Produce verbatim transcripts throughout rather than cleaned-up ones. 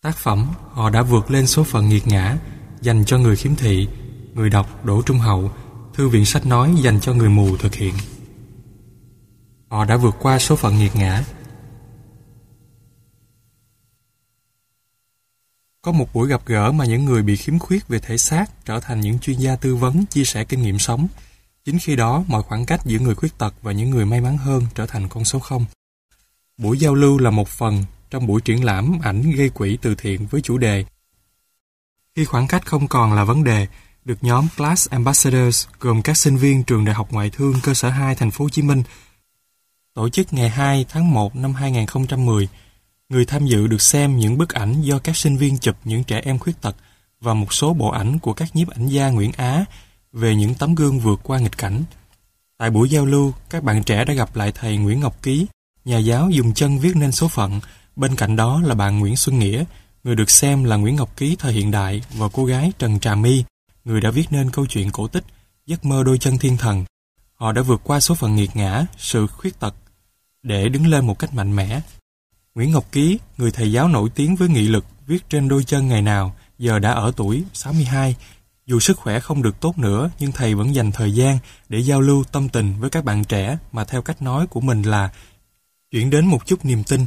Tác phẩm Họ đã vượt lên số phận nghiệt ngã dành cho người khiếm thị, người đọc Đỗ Trung Hậu, Thư viện Sách Nói dành cho người mù thực hiện. Họ đã vượt qua số phận nghiệt ngã. Có một buổi gặp gỡ mà những người bị khiếm khuyết về thể xác trở thành những chuyên gia tư vấn chia sẻ kinh nghiệm sống. Chính khi đó, mọi khoảng cách giữa người khuyết tật và những người may mắn hơn trở thành con số không. Buổi giao lưu là một phần trong buổi triển lãm ảnh gây quỹ từ thiện với chủ đề Khi khoảng cách không còn là vấn đề, được nhóm Class Ambassadors gồm các sinh viên trường Đại học Ngoại thương cơ sở hai thành phố Hồ Chí Minh tổ chức ngày hai tháng một năm hai nghìn không trăm mười. Người tham dự được xem những bức ảnh do các sinh viên chụp những trẻ em khuyết tật và một số bộ ảnh của các nhiếp ảnh gia Nguyễn Á về những tấm gương vượt qua nghịch cảnh. Tại buổi giao lưu, các bạn trẻ đã gặp lại thầy Nguyễn Ngọc Ký, nhà giáo dùng chân viết nên số phận. Bên cạnh đó là bạn Nguyễn Xuân Nghĩa, người được xem là Nguyễn Ngọc Ký thời hiện đại, và cô gái Trần Trà My, người đã viết nên câu chuyện cổ tích Giấc mơ đôi chân thiên thần. Họ đã vượt qua số phận nghiệt ngã, sự khuyết tật, để đứng lên một cách mạnh mẽ. Nguyễn Ngọc Ký, người thầy giáo nổi tiếng với nghị lực viết trên đôi chân ngày nào, giờ đã ở tuổi sáu mươi hai. Dù sức khỏe không được tốt nữa, nhưng thầy vẫn dành thời gian để giao lưu tâm tình với các bạn trẻ mà theo cách nói của mình là chuyển đến một chút niềm tin.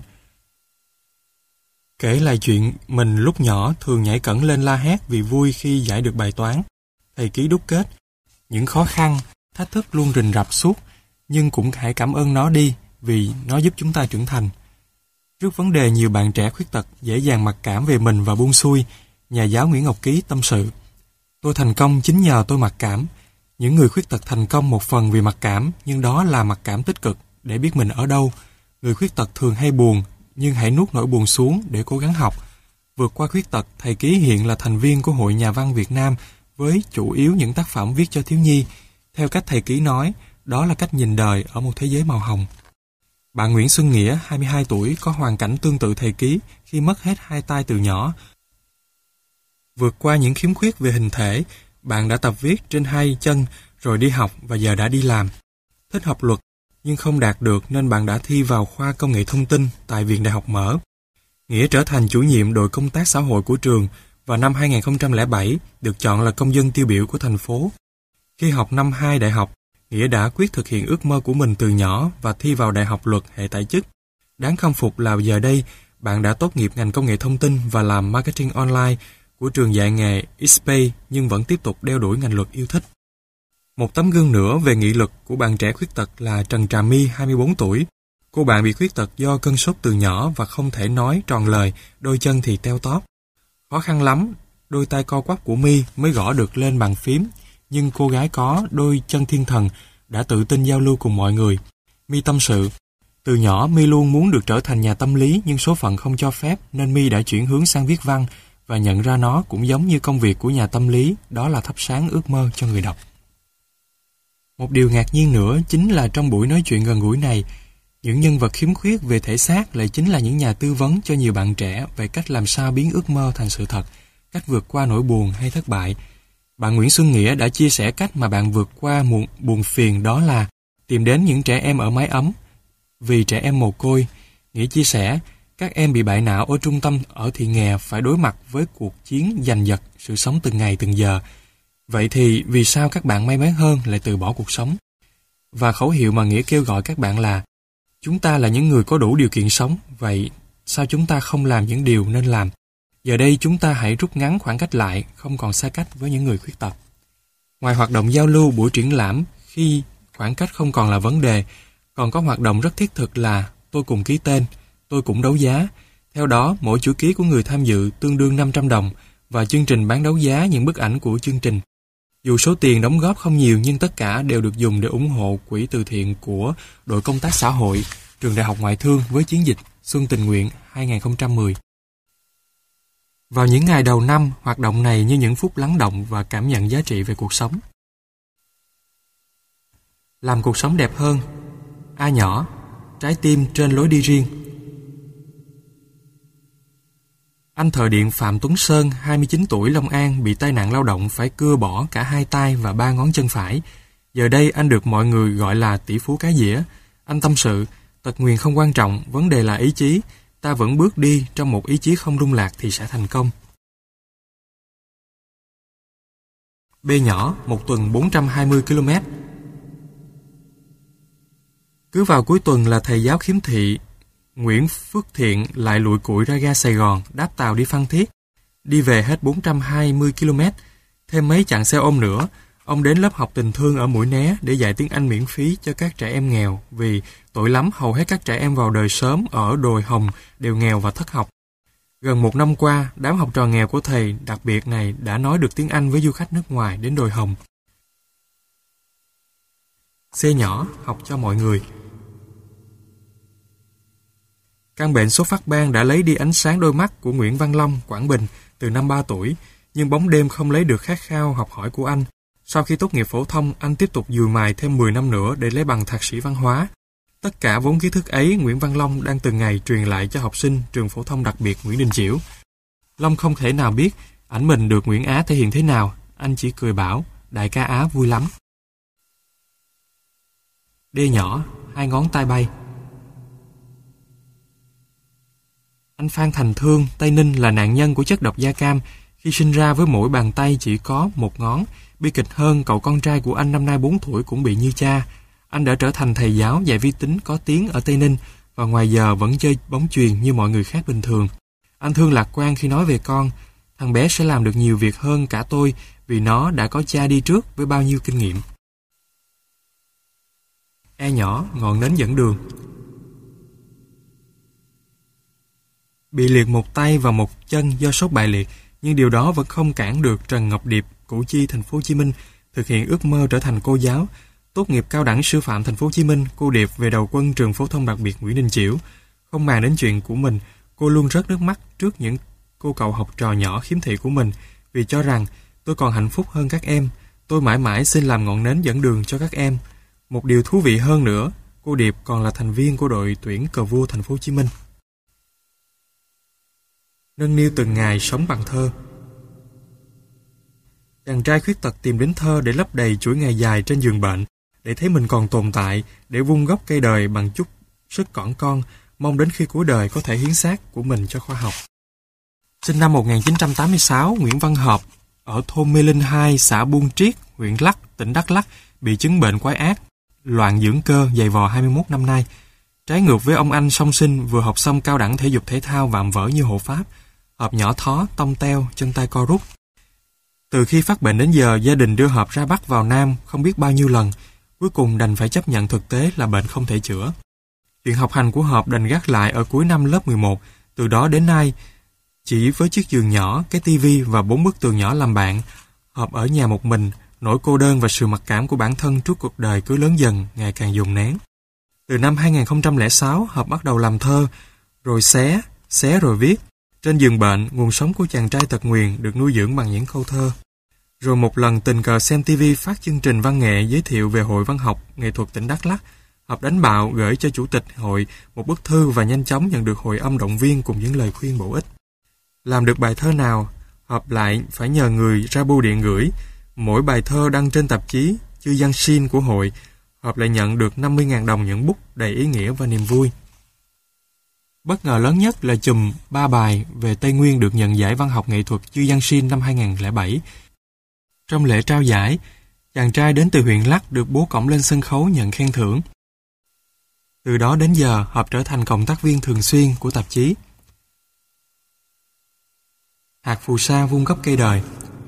Kể lại chuyện mình lúc nhỏ thường nhảy cẫng lên la hét vì vui khi giải được bài toán. Thầy Ký đúc kết, những khó khăn, thách thức luôn rình rập suốt, nhưng cũng hãy cảm ơn nó đi vì nó giúp chúng ta trưởng thành. Trước vấn đề nhiều bạn trẻ khuyết tật dễ dàng mặc cảm về mình và buông xuôi, nhà giáo Nguyễn Ngọc Ký tâm sự: Tôi thành công chính nhờ tôi mặc cảm. Những người khuyết tật thành công một phần vì mặc cảm, nhưng đó là mặc cảm tích cực để biết mình ở đâu. Người khuyết tật thường hay buồn, nhưng hãy nuốt nỗi buồn xuống để cố gắng học. Vượt qua khuyết tật, thầy Ký hiện là thành viên của Hội Nhà văn Việt Nam với chủ yếu những tác phẩm viết cho thiếu nhi. Theo cách thầy Ký nói, đó là cách nhìn đời ở một thế giới màu hồng. Bạn Nguyễn Xuân Nghĩa, hai mươi hai tuổi, có hoàn cảnh tương tự thầy Ký khi mất hết hai tay từ nhỏ. Vượt qua những khiếm khuyết về hình thể, bạn đã tập viết trên hai chân rồi đi học và giờ đã đi làm. Thích học luật nhưng không đạt được nên bạn đã thi vào khoa công nghệ thông tin tại Viện Đại học Mở. Nghĩa trở thành chủ nhiệm đội công tác xã hội của trường và năm hai nghìn không trăm lẻ bảy được chọn là công dân tiêu biểu của thành phố. Khi học năm hai đại học, Nghĩa đã quyết thực hiện ước mơ của mình từ nhỏ và thi vào Đại học Luật hệ tại chức. Đáng khâm phục là giờ đây, bạn đã tốt nghiệp ngành công nghệ thông tin và làm marketing online của trường dạy nghề ích pay nhưng vẫn tiếp tục đeo đuổi ngành luật yêu thích. Một tấm gương nữa về nghị lực của bạn trẻ khuyết tật là Trần Trà My, hai mươi bốn tuổi. Cô bạn bị khuyết tật do cơn sốt từ nhỏ và không thể nói tròn lời, đôi chân thì teo tóp. Khó khăn lắm, đôi tay co quắp của My mới gõ được lên bàn phím, nhưng cô gái có đôi chân thiên thần đã tự tin giao lưu cùng mọi người. My tâm sự, từ nhỏ My luôn muốn được trở thành nhà tâm lý nhưng số phận không cho phép nên My đã chuyển hướng sang viết văn và nhận ra nó cũng giống như công việc của nhà tâm lý, đó là thắp sáng ước mơ cho người đọc. Một điều ngạc nhiên nữa chính là trong buổi nói chuyện gần gũi này, những nhân vật khiếm khuyết về thể xác lại chính là những nhà tư vấn cho nhiều bạn trẻ về cách làm sao biến ước mơ thành sự thật, cách vượt qua nỗi buồn hay thất bại. Bạn Nguyễn Xuân Nghĩa đã chia sẻ cách mà bạn vượt qua buồn, buồn phiền, đó là tìm đến những trẻ em ở mái ấm. Vì trẻ em mồ côi, Nghĩa chia sẻ, các em bị bại não ở trung tâm ở Thị Nghè phải đối mặt với cuộc chiến giành giật sự sống từng ngày từng giờ. Vậy thì vì sao các bạn may mắn hơn lại từ bỏ cuộc sống? Và khẩu hiệu mà Nghĩa kêu gọi các bạn là: chúng ta là những người có đủ điều kiện sống, vậy sao chúng ta không làm những điều nên làm? Giờ đây chúng ta hãy rút ngắn khoảng cách lại, không còn xa cách với những người khuyết tật. Ngoài hoạt động giao lưu, buổi triển lãm khi khoảng cách không còn là vấn đề, còn có hoạt động rất thiết thực là tôi cùng ký tên, tôi cũng đấu giá. Theo đó, mỗi chữ ký của người tham dự tương đương năm trăm đồng và chương trình bán đấu giá những bức ảnh của chương trình. Dù số tiền đóng góp không nhiều nhưng tất cả đều được dùng để ủng hộ quỹ từ thiện của đội công tác xã hội trường Đại học Ngoại thương với chiến dịch Xuân Tình Nguyện hai nghìn không trăm mười. Vào những ngày đầu năm, hoạt động này như những phút lắng động và cảm nhận giá trị về cuộc sống. Làm cuộc sống đẹp hơn. A nhỏ, trái tim trên lối đi riêng. Anh thợ điện Phạm Tuấn Sơn, hai mươi chín tuổi, Long An, bị tai nạn lao động phải cưa bỏ cả hai tay và ba ngón chân phải. Giờ đây anh được mọi người gọi là tỷ phú cá dĩa. Anh tâm sự, tật nguyền không quan trọng, vấn đề là ý chí. ta vẫn bước đi trong một ý chí không lung lạc thì sẽ thành công. B nhỏ, một tuần bốn trăm hai mươi ki lô mét. Cứ vào cuối tuần là thầy giáo khiếm thị Nguyễn Phước Thiện lại lụi cụi ra ga Sài Gòn, đáp tàu đi Phan Thiết, đi về hết bốn trăm hai mươi ki lô mét. Thêm mấy chặng xe ôm nữa, ông đến lớp học tình thương ở Mũi Né để dạy tiếng Anh miễn phí cho các trẻ em nghèo, vì tội lắm hầu hết các trẻ em vào đời sớm ở đồi Hồng đều nghèo và thất học. Gần một năm qua, đám học trò nghèo của thầy đặc biệt này đã nói được tiếng Anh với du khách nước ngoài đến đồi Hồng. C nhỏ, học cho mọi người. Căn bệnh sốt phát ban đã lấy đi ánh sáng đôi mắt của Nguyễn Văn Long, Quảng Bình, từ năm ba tuổi, nhưng bóng đêm không lấy được khát khao học hỏi của anh. Sau khi tốt nghiệp phổ thông, anh tiếp tục dùi mài thêm mười năm nữa để lấy bằng thạc sĩ văn hóa. Tất cả vốn kiến thức ấy, Nguyễn Văn Long đang từng ngày truyền lại cho học sinh trường phổ thông đặc biệt Nguyễn Đình Chiểu. Long không thể nào biết ảnh mình được Nguyễn Á thể hiện thế nào, anh chỉ cười bảo, đại ca Á vui lắm. D nhỏ, hai ngón tay bay. Anh Phan Thành Thương, Tây Ninh là nạn nhân của chất độc da cam khi sinh ra với mỗi bàn tay chỉ có một ngón. Bi kịch hơn, cậu con trai của anh năm nay bốn tuổi cũng bị như cha. Anh đã trở thành thầy giáo dạy vi tính có tiếng ở Tây Ninh và ngoài giờ vẫn chơi bóng chuyền như mọi người khác bình thường. Anh Thương lạc quan khi nói về con, thằng bé sẽ làm được nhiều việc hơn cả tôi vì nó đã có cha đi trước với bao nhiêu kinh nghiệm. E nhỏ, ngọn nến dẫn đường. Bị liệt một tay và một chân do sốt bại liệt, nhưng điều đó vẫn không cản được Trần Ngọc Điệp, Củ Chi, thành phố Hồ Chí Minh thực hiện ước mơ trở thành cô giáo. Tốt nghiệp cao đẳng sư phạm thành phố Hồ Chí Minh, cô Điệp về đầu quân trường phổ thông đặc biệt Nguyễn Đình Chiểu. Không màng đến chuyện của mình, cô luôn rớt nước mắt trước những cô cậu học trò nhỏ khiếm thị của mình, vì cho rằng tôi còn hạnh phúc hơn các em, tôi mãi mãi xin làm ngọn nến dẫn đường cho các em. Một điều thú vị hơn nữa, cô Điệp còn là thành viên của đội tuyển cờ vua thành phố Hồ Chí Minh. Nâng niu từng ngày sống bằng thơ. Chàng trai khuyết tật tìm đến thơ để lấp đầy chuỗi ngày dài trên giường bệnh, để thấy mình còn tồn tại, để vun gốc cây đời bằng chút sức cỏn con, mong đến khi cuối đời có thể hiến xác của mình cho khoa học. Sinh năm một nghìn chín trăm tám mươi sáu, Nguyễn Văn Hợp ở thôn Mê Linh hai, xã Buôn Triết, huyện Lắc, tỉnh Đắk Lắk, bị chứng bệnh quái ác, loạn dưỡng cơ dày vò hai mươi mốt năm nay. Trái ngược với ông anh song sinh vừa học xong cao đẳng thể dục thể thao vạm vỡ như hộ pháp, Hợp nhỏ thó, tông teo, chân tay co rút. Từ khi phát bệnh đến giờ, gia đình đưa Hợp ra Bắc vào Nam không biết bao nhiêu lần, cuối cùng đành phải chấp nhận thực tế là bệnh không thể chữa. Chuyện học hành của Hợp đành gác lại ở cuối năm lớp mười một, từ đó đến nay, chỉ với chiếc giường nhỏ, cái tivi và bốn bức tường nhỏ làm bạn, Hợp ở nhà một mình, nỗi cô đơn và sự mặc cảm của bản thân trước cuộc đời cứ lớn dần, ngày càng dồn nén. Từ năm hai nghìn không trăm lẻ sáu, Hợp bắt đầu làm thơ, rồi xé, xé rồi viết. Trên giường bệnh, nguồn sống của chàng trai tật nguyền được nuôi dưỡng bằng những câu thơ. Rồi một lần tình cờ xem ti vi phát chương trình văn nghệ giới thiệu về Hội Văn học Nghệ thuật tỉnh Đắk Lắk, Hợp đánh bạo gửi cho chủ tịch hội một bức thư và nhanh chóng nhận được hồi âm động viên cùng những lời khuyên bổ ích. Làm được bài thơ nào, Hợp lại phải nhờ người ra bưu điện gửi. Mỗi bài thơ đăng trên tạp chí Chư Giang Sin của hội, Hợp lại nhận được năm mươi nghìn đồng những bút đầy ý nghĩa và niềm vui. Bất ngờ lớn nhất là chùm ba bài về Tây Nguyên được nhận giải văn học nghệ thuật Chư Giang Sin năm hai nghìn không trăm lẻ bảy. Trong lễ trao giải, chàng trai đến từ huyện Lắc được bố cõng lên sân khấu nhận khen thưởng. Từ đó đến giờ, Hợp trở thành cộng tác viên thường xuyên của tạp chí. Hạt phù sa vun gốc cây đời.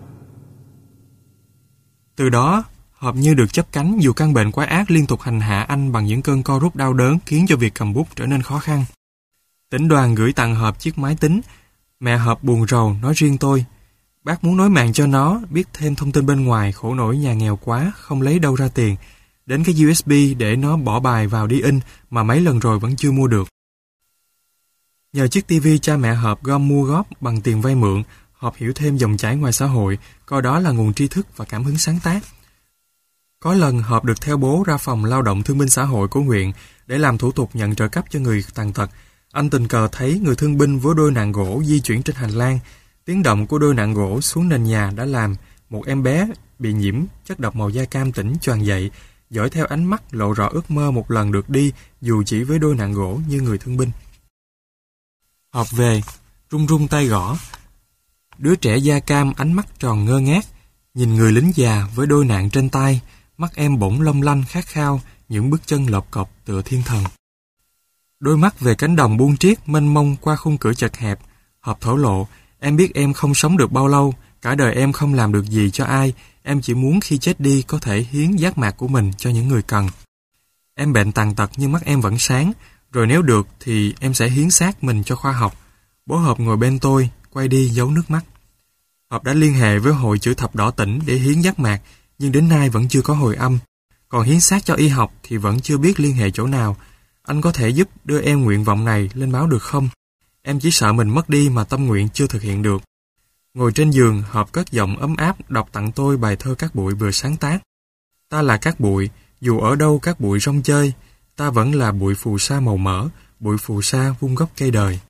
Từ đó, Hợp như được chắp cánh dù căn bệnh quái ác liên tục hành hạ anh bằng những cơn co rút đau đớn khiến cho việc cầm bút trở nên khó khăn. Tỉnh đoàn gửi tặng Hợp chiếc máy tính. Mẹ Hợp buồn rầu nói riêng tôi. Bác muốn nối mạng cho nó, biết thêm thông tin bên ngoài, khổ nổi nhà nghèo quá, không lấy đâu ra tiền. Đến cái u ét bê để nó bỏ bài vào đi in mà mấy lần rồi vẫn chưa mua được. Nhờ chiếc tivi cha mẹ Hợp gom mua góp bằng tiền vay mượn, Hợp hiểu thêm dòng chảy ngoài xã hội, coi đó là nguồn tri thức và cảm hứng sáng tác. Có lần Hợp được theo bố ra phòng lao động thương binh xã hội của huyện để làm thủ tục nhận trợ cấp cho người tàn tật. Anh tình cờ thấy người thương binh với đôi nạng gỗ di chuyển trên hành lang. Tiếng động của đôi nạng gỗ xuống nền nhà đã làm một em bé bị nhiễm chất độc màu da cam tỉnh choàng dậy, dõi theo ánh mắt lộ rõ ước mơ một lần được đi dù chỉ với đôi nạng gỗ như người thương binh. Họp về, run run tay gõ. Đứa trẻ da cam ánh mắt tròn ngơ ngác, nhìn người lính già với đôi nạn trên tay, mắt em bỗng long lanh khát khao, những bước chân lộp cộp tựa thiên thần. Đôi mắt về cánh đồng buông triết mênh mông qua khung cửa chật hẹp. Họp thổ lộ, em biết em không sống được bao lâu, cả đời em không làm được gì cho ai, em chỉ muốn khi chết đi có thể hiến giác mạc của mình cho những người cần. Em bệnh tàn tật nhưng mắt em vẫn sáng, rồi nếu được thì em sẽ hiến xác mình cho khoa học. Bố Hợp ngồi bên tôi, quay đi giấu nước mắt. Hợp đã liên hệ với Hội Chữ Thập Đỏ tỉnh để hiến giác mạc, nhưng đến nay vẫn chưa có hồi âm. Còn hiến xác cho y học thì vẫn chưa biết liên hệ chỗ nào. Anh có thể giúp đưa em nguyện vọng này lên báo được không? Em chỉ sợ mình mất đi mà tâm nguyện chưa thực hiện được. Ngồi trên giường, Hợp cất giọng ấm áp đọc tặng tôi bài thơ Cát Bụi vừa sáng tác. Ta là cát bụi, dù ở đâu cát bụi rong chơi, ta vẫn là bụi phù sa màu mỡ, bụi phù sa vun gốc cây đời.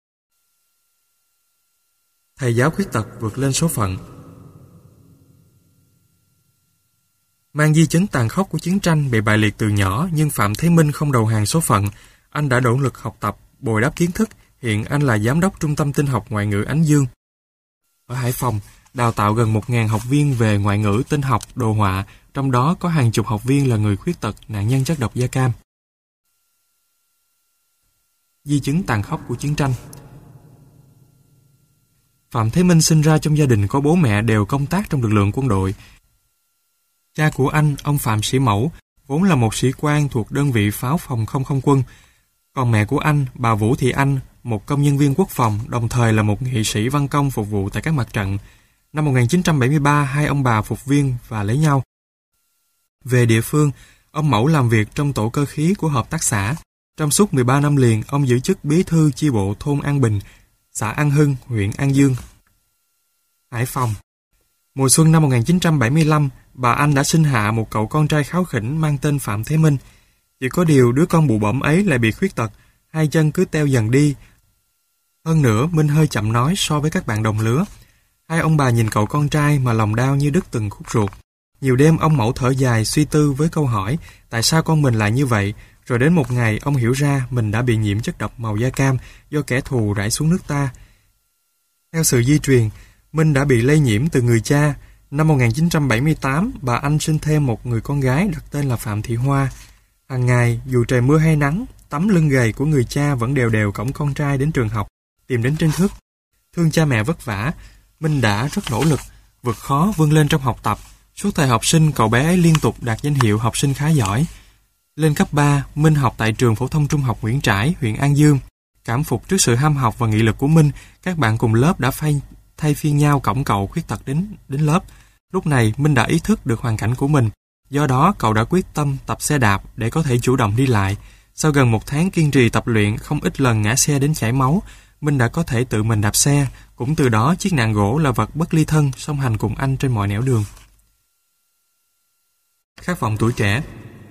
Thầy giáo khuyết tật vượt lên số phận. Mang di chứng tàn khốc của chiến tranh, bị bại liệt từ nhỏ, nhưng Phạm Thế Minh không đầu hàng số phận. Anh đã nỗ lực học tập, bồi đắp kiến thức. Hiện anh là giám đốc Trung tâm Tin học Ngoại ngữ Ánh Dương. Ở Hải Phòng, đào tạo gần một nghìn học viên về ngoại ngữ, tin học, đồ họa, trong đó có hàng chục học viên là người khuyết tật, nạn nhân chất độc da cam. Di chứng tàn khốc của chiến tranh. Phạm Thế Minh sinh ra trong gia đình có bố mẹ đều công tác trong lực lượng quân đội. Cha của anh, ông Phạm Sĩ Mẫu, vốn là một sĩ quan thuộc đơn vị pháo phòng không không quân. Còn mẹ của anh, bà Vũ Thị Anh, một công nhân viên quốc phòng, đồng thời là một nghị sĩ văn công phục vụ tại các mặt trận. Năm một nghìn chín trăm bảy mươi ba, hai ông bà phục viên và lấy nhau. Về địa phương, ông Mẫu làm việc trong tổ cơ khí của hợp tác xã. Trong suốt mười ba năm liền, ông giữ chức bí thư chi bộ thôn An Bình, xã An Hưng, huyện An Dương, Hải Phòng. Mùa xuân năm một nghìn chín trăm bảy mươi lăm, bà Anh đã sinh hạ một cậu con trai kháu khỉnh mang tên Phạm Thế Minh. Chỉ có điều đứa con bụ bẫm ấy lại bị khuyết tật, hai chân cứ teo dần đi. Hơn nữa, Minh hơi chậm nói so với các bạn đồng lứa. Hai ông bà nhìn cậu con trai mà lòng đau như đứt từng khúc ruột. Nhiều đêm ông Mẫu thở dài suy tư với câu hỏi tại sao con mình lại như vậy. Rồi đến một ngày ông hiểu ra mình đã bị nhiễm chất độc màu da cam do kẻ thù rải xuống nước ta. Theo sự di truyền, Minh đã bị lây nhiễm từ người cha. Năm một nghìn chín trăm bảy mươi tám, bà Anh sinh thêm một người con gái đặt tên là Phạm Thị Hoa. Hàng ngày, dù trời mưa hay nắng, tấm lưng gầy của người cha vẫn đều đều cõng con trai đến trường học, tìm đến trên thức. Thương cha mẹ vất vả, Minh đã rất nỗ lực, vượt khó vươn lên trong học tập. Suốt thời học sinh, cậu bé ấy liên tục đạt danh hiệu học sinh khá giỏi. Lên cấp ba, Minh học tại trường phổ thông trung học Nguyễn Trãi, huyện An Dương. Cảm phục trước sự ham học và nghị lực của Minh, các bạn cùng lớp đã phai, thay phiên nhau cõng cậu khuyết tật đến đến lớp. Lúc này, Minh đã ý thức được hoàn cảnh của mình. Do đó, cậu đã quyết tâm tập xe đạp để có thể chủ động đi lại. Sau gần một tháng kiên trì tập luyện, không ít lần ngã xe đến chảy máu, Minh đã có thể tự mình đạp xe. Cũng từ đó, chiếc nạn gỗ là vật bất ly thân, song hành cùng anh trên mọi nẻo đường. Khát vọng tuổi trẻ.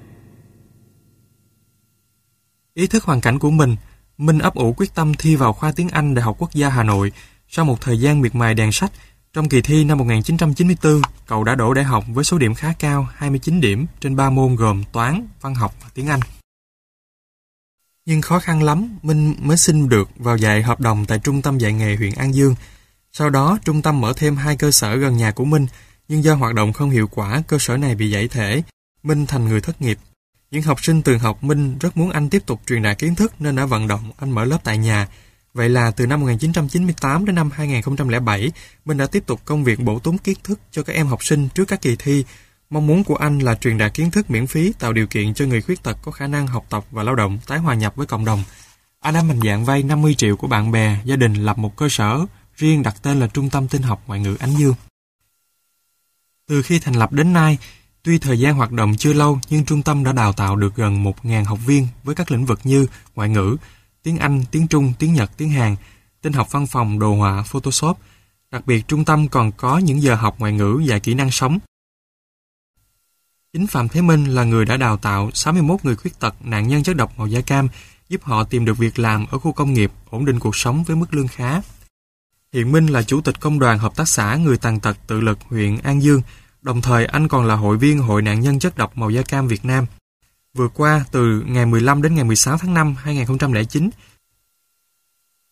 Ý thức hoàn cảnh của mình, Minh ấp ủ quyết tâm thi vào khoa tiếng Anh Đại học Quốc gia Hà Nội. Sau một thời gian miệt mài đèn sách, trong kỳ thi năm một nghìn chín trăm chín mươi tư, cậu đã đỗ đại học với số điểm khá cao, hai mươi chín điểm trên ba môn gồm toán, văn học và tiếng Anh. Nhưng khó khăn lắm, Minh mới xin được vào dạy hợp đồng tại Trung tâm dạy nghề huyện An Dương. Sau đó, trung tâm mở thêm hai cơ sở gần nhà của Minh, nhưng do hoạt động không hiệu quả, cơ sở này bị giải thể. Minh thành người thất nghiệp. Những học sinh từ học Minh rất muốn anh tiếp tục truyền đạt kiến thức nên đã vận động anh mở lớp tại nhà. Vậy là từ năm một nghìn chín trăm chín mươi tám đến năm hai nghìn không trăm lẻ bảy, Minh đã tiếp tục công việc bổ túc kiến thức cho các em học sinh trước các kỳ thi. Mong muốn của anh là truyền đạt kiến thức miễn phí, tạo điều kiện cho người khuyết tật có khả năng học tập và lao động, tái hòa nhập với cộng đồng. Anh đã mạnh dạn vay năm mươi triệu của bạn bè, gia đình lập một cơ sở riêng đặt tên là Trung tâm Tin học Ngoại ngữ Ánh Dương. Từ khi thành lập đến nay, tuy thời gian hoạt động chưa lâu nhưng trung tâm đã đào tạo được gần một nghìn học viên với các lĩnh vực như ngoại ngữ, tiếng Anh, tiếng Trung, tiếng Nhật, tiếng Hàn, tin học văn phòng, đồ họa, Photoshop. Đặc biệt, trung tâm còn có những giờ học ngoại ngữ dạy kỹ năng sống. Chính Phạm Thế Minh là người đã đào tạo sáu mươi mốt người khuyết tật nạn nhân chất độc màu da cam, giúp họ tìm được việc làm ở khu công nghiệp, ổn định cuộc sống với mức lương khá. Hiện Minh là chủ tịch công đoàn hợp tác xã người tàn tật tự lực huyện An Dương, đồng thời anh còn là hội viên Hội nạn nhân chất độc màu da cam Việt Nam. Vừa qua, từ ngày mười lăm đến ngày mười sáu tháng năm năm hai nghìn không trăm lẻ chín,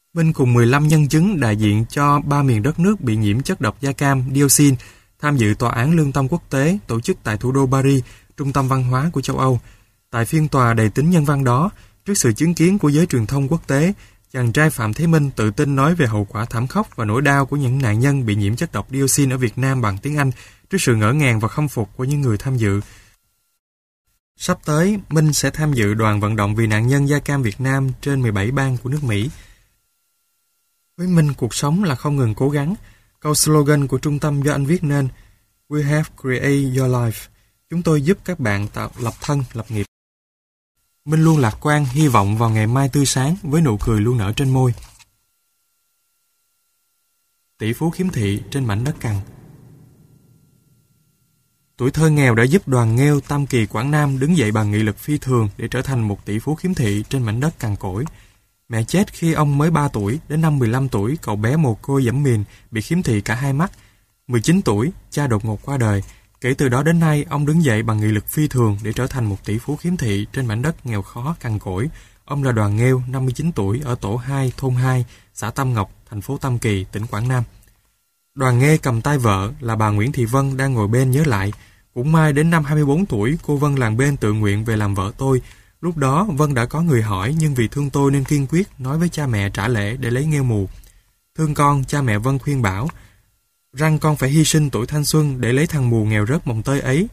Minh cùng mười lăm nhân chứng đại diện cho ba miền đất nước bị nhiễm chất độc da cam dioxin tham dự tòa án lương tâm quốc tế tổ chức tại thủ đô Paris, trung tâm văn hóa của châu Âu. Tại phiên tòa đầy tính nhân văn đó, trước sự chứng kiến của giới truyền thông quốc tế, chàng trai Phạm Thế Minh tự tin nói về hậu quả thảm khốc và nỗi đau của những nạn nhân bị nhiễm chất độc dioxin ở Việt Nam bằng tiếng Anh trước sự ngỡ ngàng và khâm phục của những người tham dự. Sắp tới, Minh sẽ tham dự đoàn vận động vì nạn nhân da cam Việt Nam trên mười bảy bang của nước Mỹ. Với Minh, cuộc sống là không ngừng cố gắng. Câu slogan của trung tâm do anh viết nên We have created your life. Chúng tôi giúp các bạn tạo lập thân, lập nghiệp. Minh luôn lạc quan, hy vọng vào ngày mai tươi sáng với nụ cười luôn nở trên môi. Tỷ phú khiếm thị trên mảnh đất cằn. Tuổi thơ nghèo đã giúp đoàn nghêu Tam Kỳ Quảng Nam đứng dậy bằng nghị lực phi thường để trở thành một tỷ phú khiếm thị trên mảnh đất cằn cỗi. Mẹ chết khi ông mới ba tuổi, đến năm mười lăm tuổi, cậu bé mồ côi dẫm mìn bị khiếm thị cả hai mắt. mười chín tuổi, cha đột ngột qua đời. Kể từ đó đến nay, ông đứng dậy bằng nghị lực phi thường để trở thành một tỷ phú khiếm thị trên mảnh đất nghèo khó cằn cỗi. Ông là Đoàn Nghêu, năm mươi chín tuổi, ở tổ hai, thôn hai, xã Tam Ngọc, thành phố Tam Kỳ, tỉnh Quảng Nam. Đoàn Nghê cầm tay vợ là bà Nguyễn Thị Vân đang ngồi bên nhớ lại. Cũng may đến năm hai mươi bốn tuổi, cô Vân làng bên tự nguyện về làm vợ tôi. Lúc đó Vân đã có người hỏi, nhưng vì thương tôi nên kiên quyết nói với cha mẹ trả lễ để lấy nghêu mù. Thương con, cha mẹ Vân khuyên bảo rằng con phải hy sinh tuổi thanh xuân để lấy thằng mù nghèo rớt mồng tơi ấy.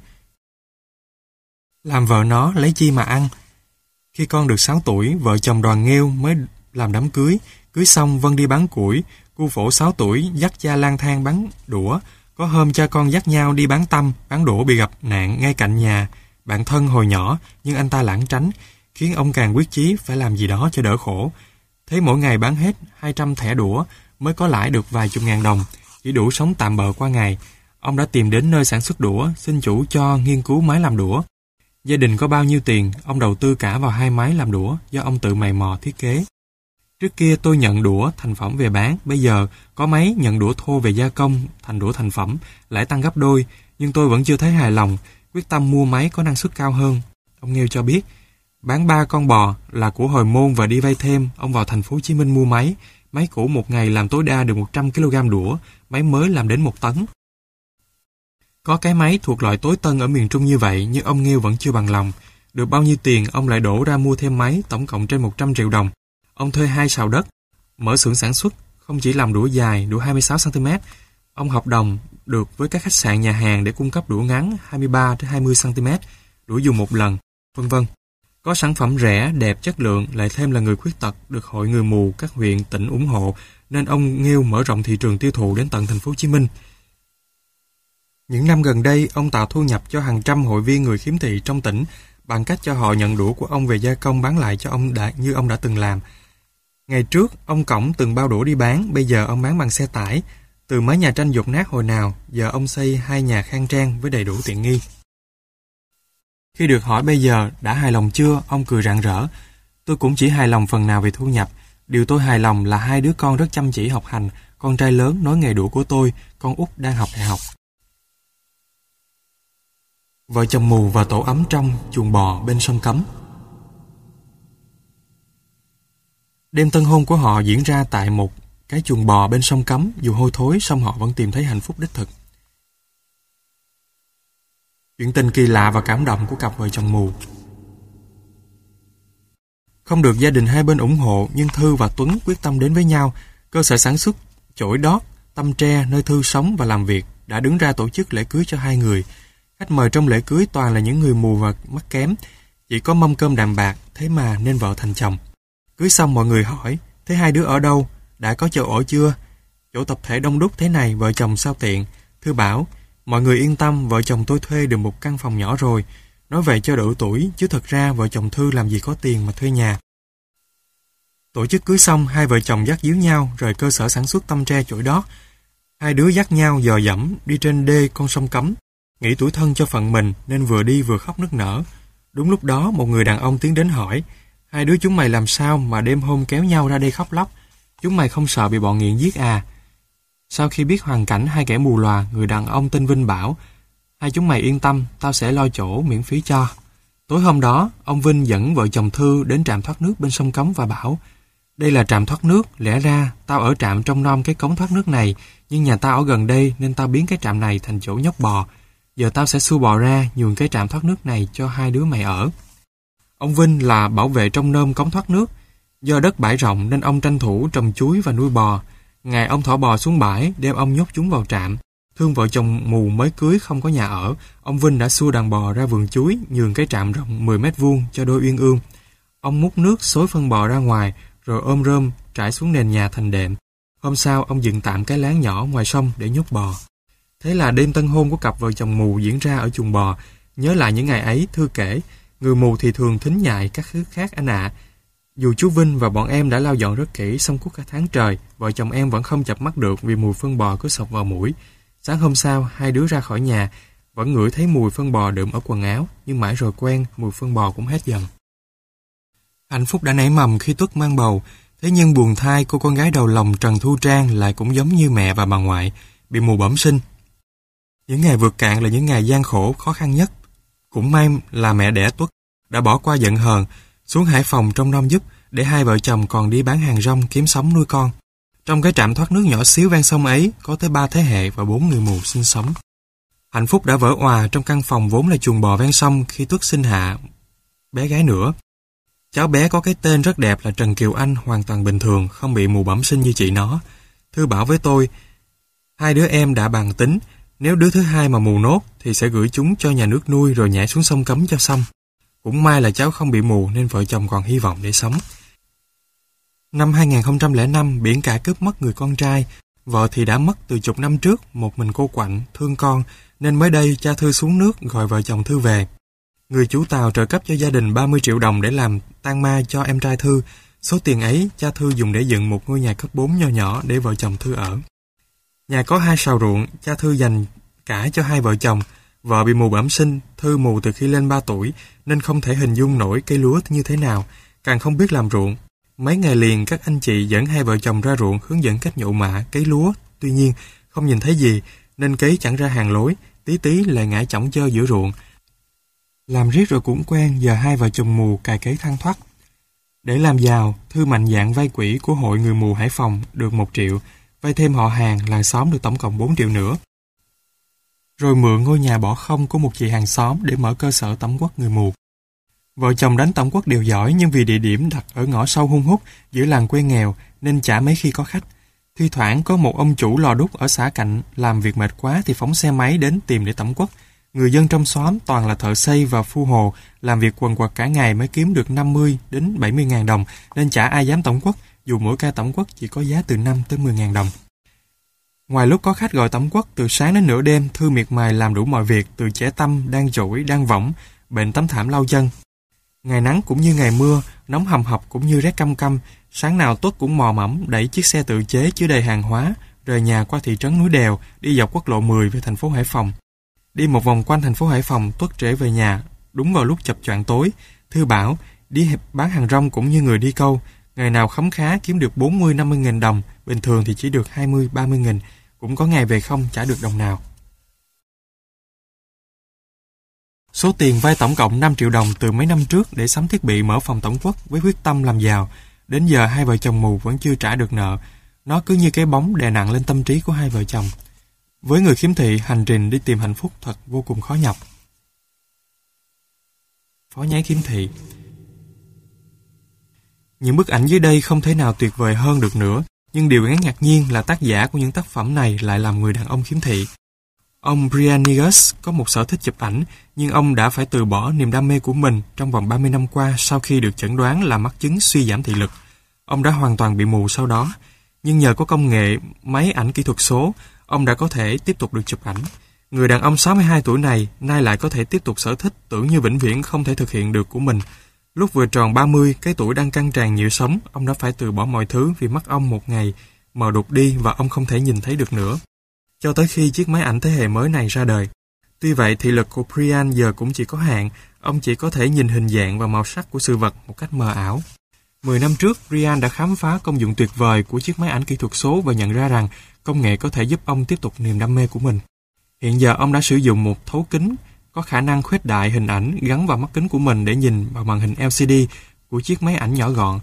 Làm vợ nó lấy chi mà ăn. Khi con được sáu tuổi, vợ chồng Đoàn Nghêu mới làm đám cưới. Cưới xong Vân đi bán củi. Cu phổ sáu tuổi dắt cha lang thang bán đũa. Có hôm cha con dắt nhau đi bán tăm, bán đũa bị gặp nạn ngay cạnh nhà. Bạn thân hồi nhỏ, nhưng anh ta lảng tránh, khiến ông càng quyết chí phải làm gì đó cho đỡ khổ. Thế mỗi ngày bán hết hai trăm thẻ đũa mới có lãi được vài chục ngàn đồng, chỉ đủ sống tạm bợ qua ngày. Ông đã tìm đến nơi sản xuất đũa, xin chủ cho nghiên cứu máy làm đũa. Gia đình có bao nhiêu tiền, ông đầu tư cả vào hai máy làm đũa do ông tự mày mò thiết kế. Trước kia tôi nhận đũa thành phẩm về bán, bây giờ có máy nhận đũa thô về gia công thành đũa thành phẩm, lãi tăng gấp đôi, nhưng tôi vẫn chưa thấy hài lòng, quyết tâm mua máy có năng suất cao hơn. Ông Nghêu cho biết, bán ba con bò là của hồi môn và đi vay thêm, ông vào thành phố Hồ Chí Minh mua máy. Máy cũ một ngày làm tối đa được một trăm ki lô gam đũa, máy mới làm đến một tấn. Có cái máy thuộc loại tối tân ở miền Trung như vậy, nhưng ông Nghêu vẫn chưa bằng lòng. Được bao nhiêu tiền, ông lại đổ ra mua thêm máy, tổng cộng trên một trăm triệu đồng. Ông thuê hai sào đất, mở xưởng sản xuất, không chỉ làm đũa dài, đũa hai mươi sáu xăng ti mét. Ông hợp đồng được với các khách sạn nhà hàng để cung cấp đũa ngắn hai mươi ba đến hai mươi xăng ti mét, đũa dùng một lần, vân vân. Có sản phẩm rẻ, đẹp, chất lượng, lại thêm là người khuyết tật, được Hội Người Mù các huyện, tỉnh ủng hộ, nên ông Nghêu mở rộng thị trường tiêu thụ đến tận thành phố Hồ Chí Minh. Những năm gần đây, ông tạo thu nhập cho hàng trăm hội viên người khiếm thị trong tỉnh bằng cách cho họ nhận đũa của ông về gia công bán lại cho ông đã, như ông đã từng làm. Ngày trước, ông cõng từng bao đũa đi bán, bây giờ ông bán bằng xe tải. Từ mái nhà tranh dột nát hồi nào, giờ ông xây hai nhà khang trang với đầy đủ tiện nghi. Khi được hỏi bây giờ đã hài lòng chưa, ông cười rạng rỡ. Tôi cũng chỉ hài lòng phần nào về thu nhập. Điều tôi hài lòng là hai đứa con rất chăm chỉ học hành. Con trai lớn nói nghề đũa của tôi, con út đang học đại học. Vợ chồng mù và tổ ấm trong chuồng bò bên sông Cấm. Đêm tân hôn của họ diễn ra tại một cái chuồng bò bên sông Cấm. Dù hôi thối, song họ vẫn tìm thấy hạnh phúc đích thực. Chuyện tình kỳ lạ và cảm động của cặp vợ chồng mù. Không được gia đình hai bên ủng hộ, nhưng Thư và Tuấn quyết tâm đến với nhau. Cơ sở sản xuất chổi đót, tăm tre nơi Thư sống và làm việc đã đứng ra tổ chức lễ cưới cho hai người. Khách mời trong lễ cưới toàn là những người mù và mắt kém. Chỉ có mâm cơm đạm bạc, thế mà nên vợ thành chồng. Cưới xong mọi người hỏi, thế hai đứa ở đâu? Đã có chỗ ở chưa? Chỗ tập thể đông đúc thế này, vợ chồng sao tiện? Thư bảo, mọi người yên tâm, vợ chồng tôi thuê được một căn phòng nhỏ rồi. Nói vậy cho đỡ tuổi, chứ thật ra vợ chồng Thư làm gì có tiền mà thuê nhà. Tổ chức cưới xong, hai vợ chồng dắt díu nhau rời cơ sở sản xuất tăm tre chổi đót. Hai đứa dắt nhau dò dẫm đi trên đê con sông Cấm. Nghĩ tủi thân cho phận mình nên vừa đi vừa khóc nức nở. Đúng lúc đó một người đàn ông tiến đến hỏi, hai đứa chúng mày làm sao mà đêm hôm kéo nhau ra đây khóc lóc? Chúng mày không sợ bị bọn nghiện giết à? Sau khi biết hoàn cảnh hai kẻ mù lòa, người đàn ông tên Vinh bảo, hai chúng mày yên tâm, tao sẽ lo chỗ miễn phí cho. Tối hôm đó, ông Vinh dẫn vợ chồng Thư đến trạm thoát nước bên sông Cấm và bảo, Đây là trạm thoát nước, lẽ ra tao ở trạm trông nom cái cống thoát nước này, nhưng nhà tao ở gần đây nên tao biến cái trạm này thành chỗ nhốt bò. Giờ tao sẽ xua bò ra nhường cái trạm thoát nước này cho hai đứa mày ở. Ông Vinh là bảo vệ trông nom cống thoát nước. Do đất bãi rộng nên ông tranh thủ trồng chuối và nuôi bò. Ngày ông thả bò xuống bãi, đem ông nhốt chúng vào trạm. Thương vợ chồng mù mới cưới không có nhà ở, ông Vinh đã xua đàn bò ra vườn chuối, nhường cái trạm rộng mười mét vuông cho đôi uyên ương. Ông múc nước xối phân bò ra ngoài, rồi ôm rơm trải xuống nền nhà thành đệm. Hôm sau, ông dựng tạm cái lán nhỏ ngoài sông để nhốt bò. Thế là đêm tân hôn của cặp vợ chồng mù diễn ra ở chuồng bò. Nhớ lại những ngày ấy, Thư kể, người mù thì thường thính nhại các thứ khác anh ạ. Dù chú Vinh và bọn em đã lau dọn rất kỹ xong suốt cả tháng trời, vợ chồng em vẫn không chợp mắt được vì mùi phân bò cứ sộc vào mũi. Sáng hôm sau, hai đứa ra khỏi nhà, vẫn ngửi thấy mùi phân bò đượm ở quần áo, nhưng mãi rồi quen, mùi phân bò cũng hết dần. Hạnh phúc đã nảy mầm khi Tuất mang bầu, thế nhưng buồn thai cô con gái đầu lòng Trần Thu Trang lại cũng giống như mẹ và bà ngoại, bị mù bẩm sinh. Những ngày vượt cạn là những ngày gian khổ, khó khăn nhất. Cũng may là mẹ đẻ Tuất đã bỏ qua giận hờn, xuống Hải Phòng trông nom giúp, để hai vợ chồng còn đi bán hàng rong kiếm sống nuôi con. Trong cái trạm thoát nước nhỏ xíu ven sông ấy, có tới ba thế hệ và bốn người mù sinh sống. Hạnh phúc đã vỡ òa trong căn phòng vốn là chuồng bò ven sông khi Tuất sinh hạ bé gái nữa. Cháu bé có cái tên rất đẹp là Trần Kiều Anh, hoàn toàn bình thường, không bị mù bẩm sinh như chị nó. Thư bảo với tôi, hai đứa em đã bàn tính, nếu đứa thứ hai mà mù nốt thì sẽ gửi chúng cho nhà nước nuôi rồi nhảy xuống sông cấm cho xong. Cũng may là cháu không bị mù nên vợ chồng còn hy vọng để sống. Năm hai nghìn không trăm lẻ năm, biển cả cướp mất người con trai. Vợ thì đã mất từ chục năm trước, một mình cô quạnh, thương con, nên mới đây cha Thư xuống nước gọi vợ chồng Thư về. Người chủ tàu trợ cấp cho gia đình ba mươi triệu đồng để làm tang ma cho em trai Thư. Số tiền ấy cha Thư dùng để dựng một ngôi nhà cấp bốn nho nhỏ để vợ chồng Thư ở. Nhà có hai sào ruộng, cha Thư dành cả cho hai vợ chồng. Vợ bị mù bẩm sinh, Thư mù từ khi lên ba tuổi nên không thể hình dung nổi cây lúa như thế nào, càng không biết làm ruộng. Mấy ngày liền các anh chị dẫn hai vợ chồng ra ruộng hướng dẫn cách nhổ mạ, cấy lúa. Tuy nhiên, không nhìn thấy gì nên cấy chẳng ra hàng lối, tí tí lại ngã chỏng chơ giữa ruộng. Làm riết rồi cũng quen, giờ hai vợ chồng mù cày cấy than thoắt. Để làm giàu, Thư mạnh dạn vay quỹ của Hội Người Mù Hải Phòng được một triệu, vay thêm họ hàng, làng xóm được tổng cộng bốn triệu nữa. Rồi mượn ngôi nhà bỏ không của một chị hàng xóm để mở cơ sở tẩm quất người mù. Vợ chồng đánh tẩm quất đều giỏi, nhưng vì địa điểm đặt ở ngõ sâu hun hút giữa làng quê nghèo nên chả mấy khi có khách. Thi thoảng có một ông chủ lò đúc ở xã cạnh làm việc mệt quá thì phóng xe máy đến tìm để tẩm quất. Người dân trong xóm toàn là thợ xây và phu hồ, làm việc quần quật cả ngày mới kiếm được năm mươi đến bảy mươi ngàn đồng, nên chả ai dám tẩm quất, dù mỗi ca tẩm quất chỉ có giá từ năm tới mười ngàn đồng. Ngoài lúc có khách gọi tẩm quất, từ sáng đến nửa đêm, Thư miệt mài làm đủ mọi việc, từ chẻ tăm, đan chổi, đan võng, bệnh tấm thảm lau chân. Ngày nắng cũng như ngày mưa, nóng hầm hập cũng như rét căm căm, sáng nào Tuất cũng mò mẫm đẩy chiếc xe tự chế chứa đầy hàng hóa, rời nhà qua thị trấn Núi Đèo, đi dọc quốc lộ mười về thành phố Hải Phòng. Đi một vòng quanh thành phố Hải Phòng, Tuất trễ về nhà, đúng vào lúc chập choạng tối. Thư bảo, đi bán hàng rong cũng như người đi câu, ngày nào khấm khá kiếm được bốn mươi năm mươi nghìn đồng, bình thường thì chỉ được hai mươi ba mươi nghìn, cũng có ngày về không trả được đồng nào. Số tiền vay tổng cộng năm triệu đồng từ mấy năm trước để sắm thiết bị mở phòng tẩm quất với quyết tâm làm giàu. Đến giờ hai vợ chồng mù vẫn chưa trả được nợ. Nó cứ như cái bóng đè nặng lên tâm trí của hai vợ chồng. Với người khiếm thị, hành trình đi tìm hạnh phúc thật vô cùng khó nhọc. Phó nháy khiếm thị. Những bức ảnh dưới đây không thể nào tuyệt vời hơn được nữa, nhưng điều đáng ngạc nhiên là tác giả của những tác phẩm này lại là người đàn ông khiếm thị. Ông Brian Nigus có một sở thích chụp ảnh, nhưng ông đã phải từ bỏ niềm đam mê của mình trong vòng ba mươi năm qua sau khi được chẩn đoán là mắc chứng suy giảm thị lực. Ông đã hoàn toàn bị mù sau đó, nhưng nhờ có công nghệ máy ảnh kỹ thuật số, ông đã có thể tiếp tục được chụp ảnh. Người đàn ông sáu mươi hai tuổi này nay lại có thể tiếp tục sở thích tưởng như vĩnh viễn không thể thực hiện được của mình. Lúc vừa tròn ba mươi, cái tuổi đang căng tràn nhựa sống, ông đã phải từ bỏ mọi thứ vì mắt ông một ngày mờ đục đi và ông không thể nhìn thấy được nữa, cho tới khi chiếc máy ảnh thế hệ mới này ra đời. Tuy vậy, thị lực của Brian giờ cũng chỉ có hạn, ông chỉ có thể nhìn hình dạng và màu sắc của sự vật một cách mờ ảo. Mười năm trước, Brian đã khám phá công dụng tuyệt vời của chiếc máy ảnh kỹ thuật số và nhận ra rằng công nghệ có thể giúp ông tiếp tục niềm đam mê của mình. Hiện giờ ông đã sử dụng một thấu kính có khả năng khuếch đại hình ảnh gắn vào mắt kính của mình để nhìn vào màn hình L C D của chiếc máy ảnh nhỏ gọn.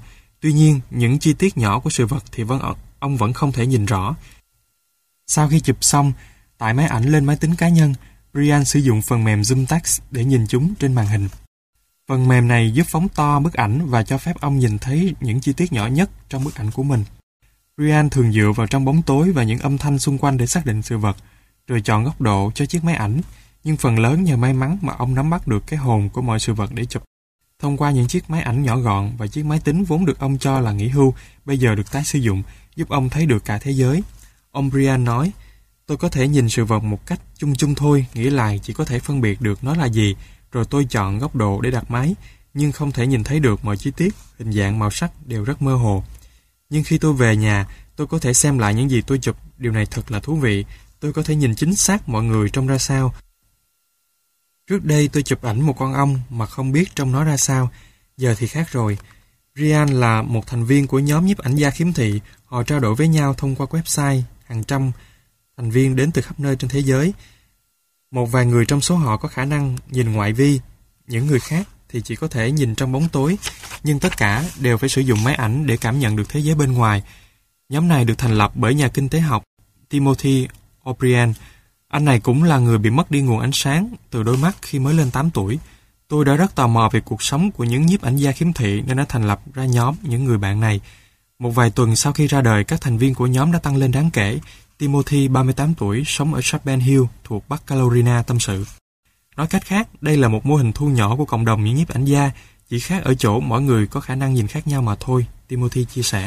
Tuy nhiên, những chi tiết nhỏ của sự vật thì vẫn ông vẫn không thể nhìn rõ. Sau khi chụp xong, tải máy ảnh lên máy tính cá nhân, Brian sử dụng phần mềm Zoom Text để nhìn chúng trên màn hình. Phần mềm này giúp phóng to bức ảnh và cho phép ông nhìn thấy những chi tiết nhỏ nhất trong bức ảnh của mình. Brian thường dựa vào trong bóng tối và những âm thanh xung quanh để xác định sự vật, rồi chọn góc độ cho chiếc máy ảnh, nhưng phần lớn nhờ may mắn mà ông nắm bắt được cái hồn của mọi sự vật để chụp. Thông qua những chiếc máy ảnh nhỏ gọn và chiếc máy tính vốn được ông cho là nghỉ hưu, bây giờ được tái sử dụng, giúp ông thấy được cả thế giới. Ông Brian nói, tôi có thể nhìn sự vật một cách chung chung thôi, nghĩa là chỉ có thể phân biệt được nó là gì, rồi tôi chọn góc độ để đặt máy, nhưng không thể nhìn thấy được mọi chi tiết, hình dạng, màu sắc đều rất mơ hồ. Nhưng khi tôi về nhà, tôi có thể xem lại những gì tôi chụp, điều này thật là thú vị, tôi có thể nhìn chính xác mọi người trông ra sao. Trước đây tôi chụp ảnh một con ong mà không biết trông nó ra sao, giờ thì khác rồi. Brian là một thành viên của nhóm nhiếp ảnh gia khiếm thị, họ trao đổi với nhau thông qua website, hàng trăm thành viên đến từ khắp nơi trên thế giới. Một vài người trong số họ có khả năng nhìn ngoại vi, những người khác thì chỉ có thể nhìn trong bóng tối, nhưng tất cả đều phải sử dụng máy ảnh để cảm nhận được thế giới bên ngoài. Nhóm này được thành lập bởi nhà kinh tế học Timothy O'Brien. Anh này cũng là người bị mất đi nguồn ánh sáng từ đôi mắt khi mới lên tám tuổi. Tôi đã rất tò mò về cuộc sống của những nhiếp ảnh gia khiếm thị nên đã thành lập ra nhóm những người bạn này. Một vài tuần sau khi ra đời, các thành viên của nhóm đã tăng lên đáng kể. Timothy, ba mươi tám tuổi, sống ở Chapel Hill thuộc Bắc Carolina tâm sự. Nói cách khác, đây là một mô hình thu nhỏ của cộng đồng những nhiếp ảnh gia, chỉ khác ở chỗ mỗi người có khả năng nhìn khác nhau mà thôi, Timothy chia sẻ.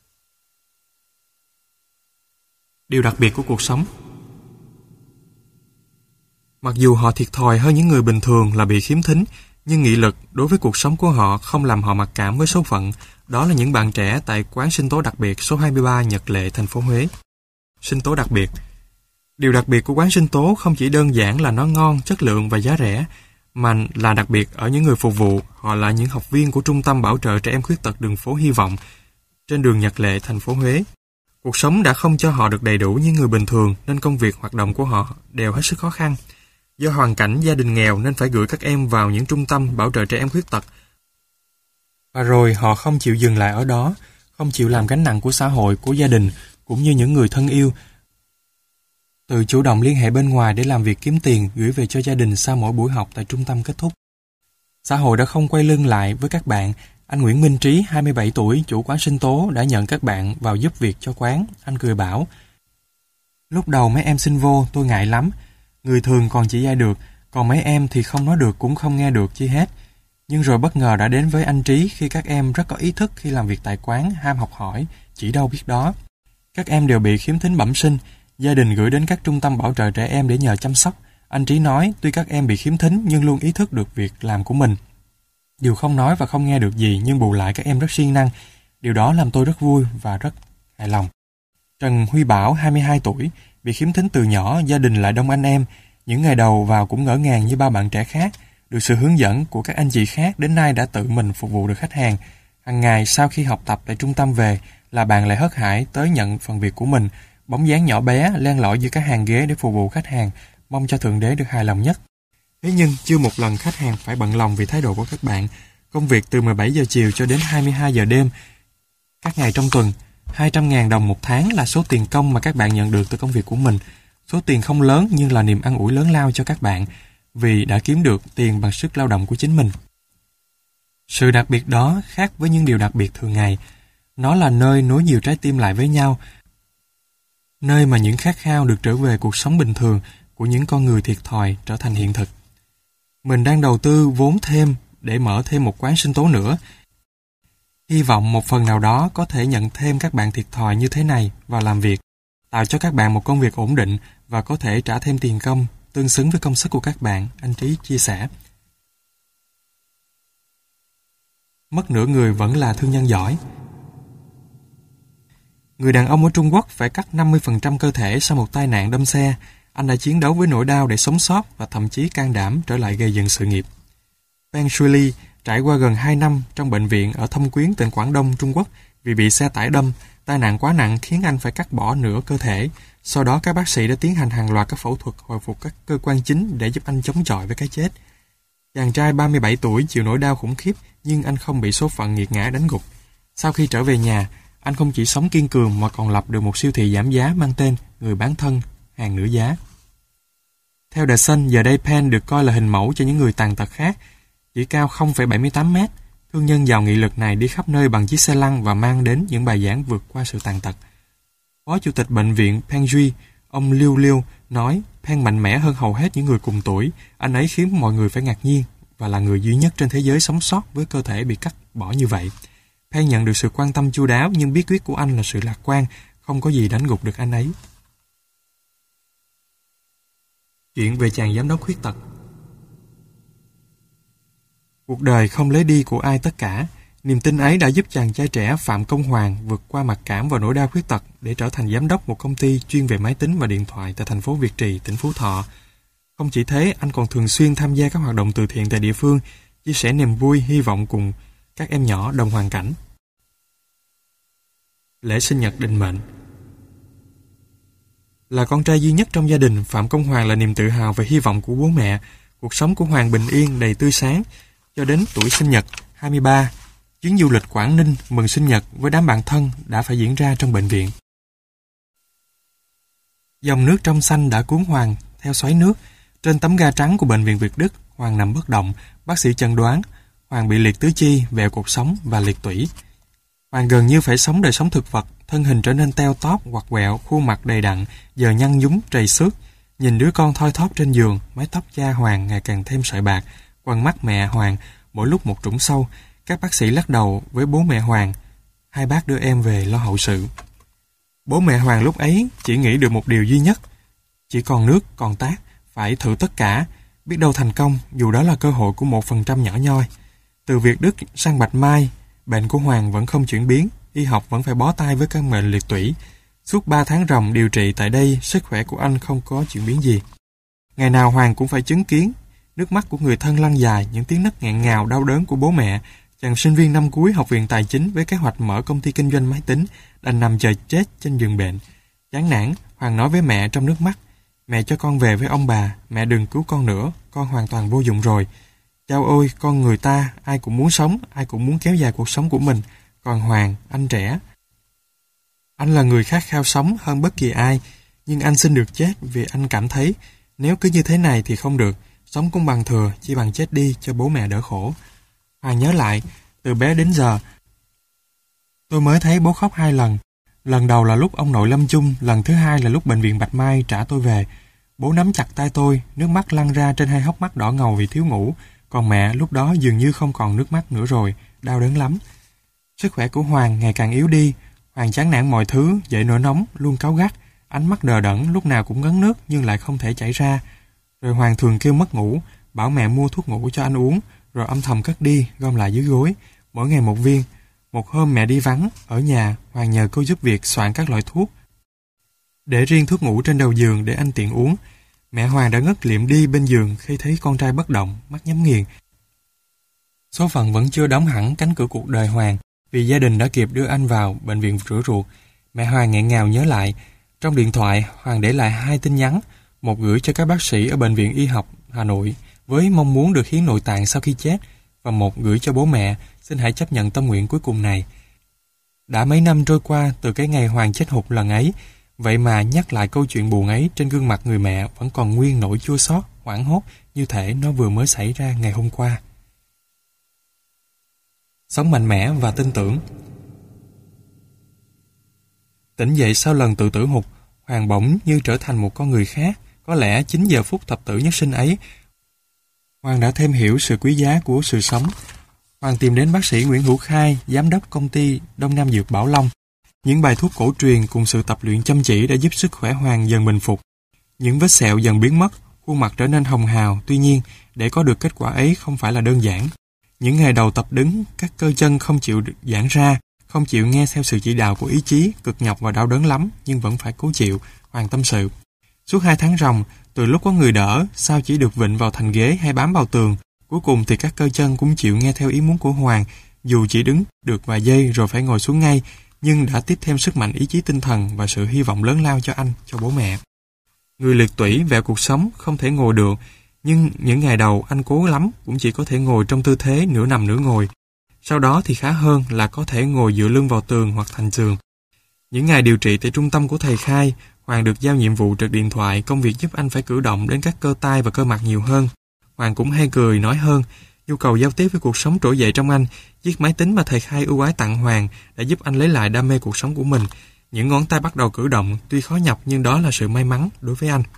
Điều đặc biệt của cuộc sống. Mặc dù họ thiệt thòi hơn những người bình thường là bị khiếm thính, nhưng nghị lực đối với cuộc sống của họ không làm họ mặc cảm với số phận. Đó là những bạn trẻ tại quán sinh tố đặc biệt số hai mươi ba Nhật Lệ, thành phố Huế. Sinh tố đặc biệt. Điều đặc biệt của quán sinh tố không chỉ đơn giản là nó ngon, chất lượng và giá rẻ, mà là đặc biệt ở những người phục vụ. Họ là những học viên của Trung tâm Bảo trợ Trẻ Em Khuyết Tật đường phố Hy Vọng trên đường Nhật Lệ, thành phố Huế. Cuộc sống đã không cho họ được đầy đủ như người bình thường, nên công việc hoạt động của họ đều hết sức khó khăn. Do hoàn cảnh gia đình nghèo nên phải gửi các em vào những trung tâm bảo trợ trẻ em khuyết tật. Và rồi họ không chịu dừng lại ở đó, không chịu làm gánh nặng của xã hội, của gia đình, cũng như những người thân yêu. Tự chủ động liên hệ bên ngoài để làm việc kiếm tiền gửi về cho gia đình sau mỗi buổi học tại trung tâm kết thúc. Xã hội đã không quay lưng lại với các bạn. Anh Nguyễn Minh Trí, hai mươi bảy tuổi, chủ quán sinh tố, đã nhận các bạn vào giúp việc cho quán. Anh cười bảo, lúc đầu mấy em xin vô, tôi ngại lắm. Người thường còn chỉ dạy được, còn mấy em thì không nói được cũng không nghe được chi hết. Nhưng rồi bất ngờ đã đến với anh Trí khi các em rất có ý thức khi làm việc tại quán, ham học hỏi, chỉ đâu biết đó. Các em đều bị khiếm thính bẩm sinh, gia đình gửi đến các trung tâm bảo trợ trẻ em để nhờ chăm sóc. Anh Trí nói, tuy các em bị khiếm thính nhưng luôn ý thức được việc làm của mình. Dù không nói và không nghe được gì nhưng bù lại các em rất siêng năng. Điều đó làm tôi rất vui và rất hài lòng. Trần Huy Bảo, hai mươi hai tuổi, bị khiếm thính từ nhỏ, gia đình lại đông anh em. Những ngày đầu vào cũng ngỡ ngàng như bao bạn trẻ khác. Được sự hướng dẫn của các anh chị khác, đến nay đã tự mình phục vụ được khách hàng. Hàng ngày sau khi học tập tại trung tâm về là bạn lại hớt hải tới nhận phần việc của mình. Bóng dáng nhỏ bé len lỏi giữa các hàng ghế để phục vụ khách hàng, mong cho Thượng Đế được hài lòng nhất. Thế nhưng chưa một lần khách hàng phải bận lòng vì thái độ của các bạn. Công việc từ mười bảy giờ chiều cho đến hai mươi hai giờ đêm. Các ngày trong tuần, hai trăm nghìn đồng một tháng là số tiền công mà các bạn nhận được từ công việc của mình. Số tiền không lớn nhưng là niềm an ủi lớn lao cho các bạn vì đã kiếm được tiền bằng sức lao động của chính mình. Sự đặc biệt đó khác với những điều đặc biệt thường ngày. Nó là nơi nối nhiều trái tim lại với nhau, nơi mà những khát khao được trở về cuộc sống bình thường của những con người thiệt thòi trở thành hiện thực. Mình đang đầu tư vốn thêm để mở thêm một quán sinh tố nữa. Hy vọng một phần nào đó có thể nhận thêm các bạn thiệt thòi như thế này vào làm việc, tạo cho các bạn một công việc ổn định và có thể trả thêm tiền công tương xứng với công sức của các bạn, anh Trí chia sẻ. Mất nửa người vẫn là thương nhân giỏi. Người đàn ông ở Trung Quốc phải cắt năm mươi phần trăm cơ thể sau một tai nạn đâm xe. Anh đã chiến đấu với nỗi đau để sống sót và thậm chí can đảm trở lại gây dựng sự nghiệp. Peng Shuili trải qua gần hai năm trong bệnh viện ở Thâm Quyến, tỉnh Quảng Đông, Trung Quốc vì bị xe tải đâm. Tai nạn quá nặng khiến anh phải cắt bỏ nửa cơ thể. Sau đó các bác sĩ đã tiến hành hàng loạt các phẫu thuật hồi phục các cơ quan chính để giúp anh chống chọi với cái chết. Chàng trai ba mươi bảy tuổi chịu nỗi đau khủng khiếp nhưng anh không bị số phận nghiệt ngã đánh gục. Sau khi trở về nhà, anh không chỉ sống kiên cường mà còn lập được một siêu thị giảm giá mang tên Người Bán Thân, hàng nửa giá. Theo The Sun, giờ đây Penn được coi là hình mẫu cho những người tàn tật khác. Chỉ cao không phẩy bảy mươi tám mét, thương nhân giàu nghị lực này đi khắp nơi bằng chiếc xe lăn và mang đến những bài giảng vượt qua sự tàn tật. Phó Chủ tịch Bệnh viện Penn Duy, ông Liêu Liêu, nói Penn mạnh mẽ hơn hầu hết những người cùng tuổi. Anh ấy khiến mọi người phải ngạc nhiên và là người duy nhất trên thế giới sống sót với cơ thể bị cắt bỏ như vậy. Penn nhận được sự quan tâm chu đáo, nhưng bí quyết của anh là sự lạc quan, không có gì đánh gục được anh ấy. Chuyện về chàng giám đốc khuyết tật. Cuộc đời không lấy đi của ai tất cả. Niềm tin ấy đã giúp chàng trai trẻ Phạm Công Hoàng vượt qua mặc cảm và nỗi đau khuyết tật để trở thành giám đốc một công ty chuyên về máy tính và điện thoại tại thành phố Việt Trì, tỉnh Phú Thọ. Không chỉ thế, anh còn thường xuyên tham gia các hoạt động từ thiện tại địa phương, chia sẻ niềm vui, hy vọng cùng các em nhỏ đồng hoàn cảnh. Lễ sinh nhật định mệnh. Là con trai duy nhất trong gia đình, Phạm Công Hoàng là niềm tự hào và hy vọng của bố mẹ. Cuộc sống của Hoàng bình yên, đầy tươi sáng. Cho đến tuổi sinh nhật hai mươi ba, chuyến du lịch Quảng Ninh mừng sinh nhật với đám bạn thân đã phải diễn ra trong bệnh viện. Dòng nước trong xanh đã cuốn Hoàng theo xoáy nước. Trên tấm ga trắng của bệnh viện Việt Đức, Hoàng nằm bất động. Bác sĩ chẩn đoán Hoàng bị liệt tứ chi, vẹo cột sống và liệt tủy. Hoàng gần như phải sống đời sống thực vật, thân hình trở nên teo tóp, quặt quẹo, khuôn mặt đầy đặn, giờ nhăn nhúm trầy xước. Nhìn đứa con thoi thóp trên giường, mái tóc cha Hoàng ngày càng thêm sợi bạc, quằn mắt mẹ Hoàng mỗi lúc một trũng sâu. Các bác sĩ lắc đầu với bố mẹ Hoàng. Hai bác đưa em về lo hậu sự. Bố mẹ Hoàng lúc ấy chỉ nghĩ được một điều duy nhất: chỉ còn nước, còn tát, phải thử tất cả, biết đâu thành công, dù đó là cơ hội của một phần trăm nhỏ nhoi. Từ Việt Đức sang Bạch Mai, bệnh của Hoàng vẫn không chuyển biến, y học vẫn phải bó tay với căn bệnh liệt tủy. Suốt ba tháng ròng điều trị tại đây, sức khỏe của anh không có chuyển biến gì. Ngày nào Hoàng cũng phải chứng kiến nước mắt của người thân lăn dài, những tiếng nấc nghẹn ngào đau đớn của bố mẹ. Chàng sinh viên năm cuối học viện tài chính với kế hoạch mở công ty kinh doanh máy tính, đành nằm chờ chết trên giường bệnh. Chán nản, Hoàng nói với mẹ trong nước mắt: "Mẹ cho con về với ông bà, mẹ đừng cứu con nữa, con hoàn toàn vô dụng rồi. Chao ôi, con người ta, ai cũng muốn sống, ai cũng muốn kéo dài cuộc sống của mình. Còn Hoàng, anh trẻ. Anh là người khát khao sống hơn bất kỳ ai, nhưng anh xin được chết vì anh cảm thấy nếu cứ như thế này thì không được, sống cũng bằng thừa, chỉ bằng chết đi cho bố mẹ đỡ khổ." Hoàng nhớ lại, từ bé đến giờ, tôi mới thấy bố khóc hai lần. Lần đầu là lúc ông nội lâm chung, lần thứ hai là lúc bệnh viện Bạch Mai trả tôi về. Bố nắm chặt tay tôi, nước mắt lăn ra trên hai hốc mắt đỏ ngầu vì thiếu ngủ. Còn mẹ lúc đó dường như không còn nước mắt nữa rồi, đau đớn lắm. Sức khỏe của Hoàng ngày càng yếu đi. Hoàng chán nản mọi thứ, dậy nổi nóng, luôn cáu gắt, ánh mắt đờ đẫn, lúc nào cũng ngấn nước nhưng lại không thể chảy ra. Rồi Hoàng thường kêu mất ngủ, bảo mẹ mua thuốc ngủ cho anh uống, rồi âm thầm cất đi, gom lại dưới gối, mỗi ngày một viên. Một hôm mẹ đi vắng, ở nhà, Hoàng nhờ cô giúp việc soạn các loại thuốc, để riêng thuốc ngủ trên đầu giường để anh tiện uống. Mẹ Hoàng đã ngất liệm đi bên giường khi thấy con trai bất động, mắt nhắm nghiền. Số phận vẫn chưa đóng hẳn cánh cửa cuộc đời Hoàng, vì gia đình đã kịp đưa anh vào bệnh viện rửa ruột. Mẹ Hoàng nghẹn ngào nhớ lại, trong điện thoại Hoàng để lại hai tin nhắn, một gửi cho các bác sĩ ở bệnh viện y học Hà Nội với mong muốn được hiến nội tạng sau khi chết, và một gửi cho bố mẹ, xin hãy chấp nhận tâm nguyện cuối cùng này. Đã mấy năm trôi qua từ cái ngày Hoàng chết hụt lần ấy, vậy mà nhắc lại câu chuyện buồn ấy, trên gương mặt người mẹ vẫn còn nguyên nỗi chua xót, hoảng hốt, như thể nó vừa mới xảy ra ngày hôm qua. Sống mạnh mẽ và tin tưởng. Tỉnh dậy sau lần tự tử hụt, Hoàng bỗng như trở thành một con người khác. Có lẽ chính giờ phút thập tử nhất sinh ấy, Hoàng đã thêm hiểu sự quý giá của sự sống. Hoàng tìm đến bác sĩ Nguyễn Hữu Khai, giám đốc công ty Đông Nam Dược Bảo Long. Những bài thuốc cổ truyền cùng sự tập luyện chăm chỉ đã giúp sức khỏe Hoàng dần bình phục. Những vết sẹo dần biến mất, khuôn mặt trở nên hồng hào. Tuy nhiên, để có được kết quả ấy không phải là đơn giản. Những ngày đầu tập đứng, các cơ chân không chịu giãn ra, không chịu nghe theo sự chỉ đạo của ý chí, cực nhọc và đau đớn lắm, nhưng vẫn phải cố chịu. Hoàng tâm sự. Suốt hai tháng ròng, từ lúc có người đỡ, sao chỉ được vịn vào thành ghế hay bám vào tường. Cuối cùng thì các cơ chân cũng chịu nghe theo ý muốn của Hoàng, dù chỉ đứng được vài giây rồi phải ngồi xuống ngay, nhưng đã tiếp thêm sức mạnh ý chí tinh thần và sự hy vọng lớn lao cho anh, cho bố mẹ. Người liệt tủy vẹo cuộc sống không thể ngồi được, nhưng những ngày đầu anh cố lắm cũng chỉ có thể ngồi trong tư thế nửa nằm nửa ngồi. Sau đó thì khá hơn là có thể ngồi dựa lưng vào tường hoặc thành giường. Những ngày điều trị tại trung tâm của thầy Khai, Hoàng được giao nhiệm vụ trực điện thoại, công việc giúp anh phải cử động đến các cơ tay và cơ mặt nhiều hơn. Hoàng cũng hay cười, nói hơn. Nhu cầu giao tiếp với cuộc sống trỗi dậy trong anh. Chiếc máy tính mà thầy Khai ưu ái tặng Hoàng đã giúp anh lấy lại đam mê cuộc sống của mình. Những ngón tay bắt đầu cử động, tuy khó nhọc nhưng đó là sự may mắn đối với anh.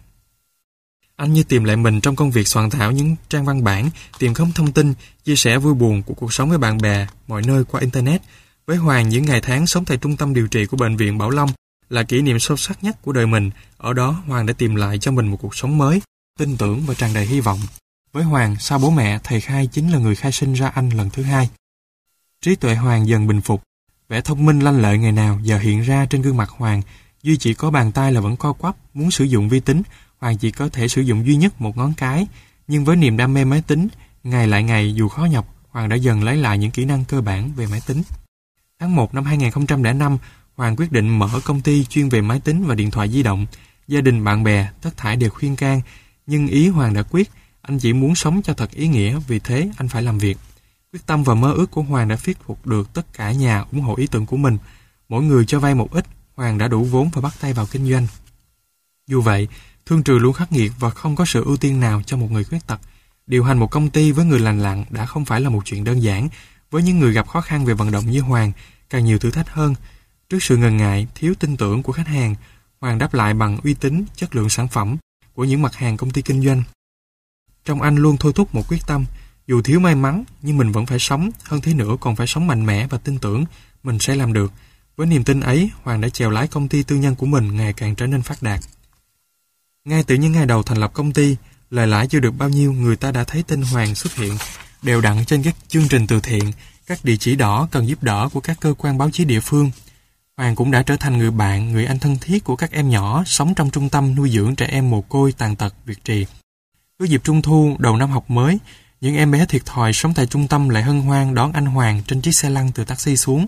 Anh như tìm lại mình trong công việc soạn thảo những trang văn bản, tìm kiếm thông tin, chia sẻ vui buồn của cuộc sống với bạn bè mọi nơi qua Internet. Với Hoàng, những ngày tháng sống tại trung tâm điều trị của Bệnh viện Bảo Long là kỷ niệm sâu sắc nhất của đời mình. Ở đó, Hoàng đã tìm lại cho mình một cuộc sống mới, tin tưởng và tràn đầy hy vọng. Với Hoàng, sau bố mẹ, thầy Khai chính là người khai sinh ra anh lần thứ hai. Trí tuệ Hoàng dần bình phục. Vẻ thông minh lanh lợi ngày nào giờ hiện ra trên gương mặt Hoàng. Duy chỉ có bàn tay là vẫn co quắp, muốn sử dụng vi tính. Hoàng chỉ có thể sử dụng duy nhất một ngón cái. Nhưng với niềm đam mê máy tính, ngày lại ngày dù khó nhọc, Hoàng đã dần lấy lại những kỹ năng cơ bản về máy tính. Tháng một năm hai nghìn không trăm lẻ năm, Hoàng quyết định mở công ty chuyên về máy tính và điện thoại di động. Gia đình, bạn bè, tất thảy đều khuyên can. Nhưng ý Hoàng đã quyết, anh chỉ muốn sống cho thật ý nghĩa, vì thế anh phải làm việc. Quyết tâm và mơ ước của Hoàng đã thuyết phục được tất cả nhà ủng hộ ý tưởng của mình. Mỗi người cho vay một ít, Hoàng đã đủ vốn và bắt tay vào kinh doanh. Dù vậy, thương trường luôn khắc nghiệt và không có sự ưu tiên nào cho một người khuyết tật. Điều hành một công ty với người lành lặn đã không phải là một chuyện đơn giản. Với những người gặp khó khăn về vận động như Hoàng, càng nhiều thử thách hơn. Trước sự ngần ngại, thiếu tin tưởng của khách hàng, Hoàng đáp lại bằng uy tín, chất lượng sản phẩm của những mặt hàng công ty kinh doanh. Trong anh luôn thôi thúc một quyết tâm, dù thiếu may mắn nhưng mình vẫn phải sống, hơn thế nữa còn phải sống mạnh mẽ và tin tưởng mình sẽ làm được. Với niềm tin ấy, Hoàng đã chèo lái công ty tư nhân của mình ngày càng trở nên phát đạt. Ngay từ những ngày đầu thành lập công ty, lời lãi chưa được bao nhiêu, người ta đã thấy tên Hoàng xuất hiện đều đặn trên các chương trình từ thiện, các địa chỉ đỏ cần giúp đỡ của các cơ quan báo chí địa phương. Hoàng cũng đã trở thành người bạn, người anh thân thiết của các em nhỏ sống trong trung tâm nuôi dưỡng trẻ em mồ côi tàn tật Việt Trì. Cứ dịp Trung thu, đầu năm học mới, những em bé thiệt thòi sống tại trung tâm lại hân hoan đón anh Hoàng trên chiếc xe lăn từ taxi xuống.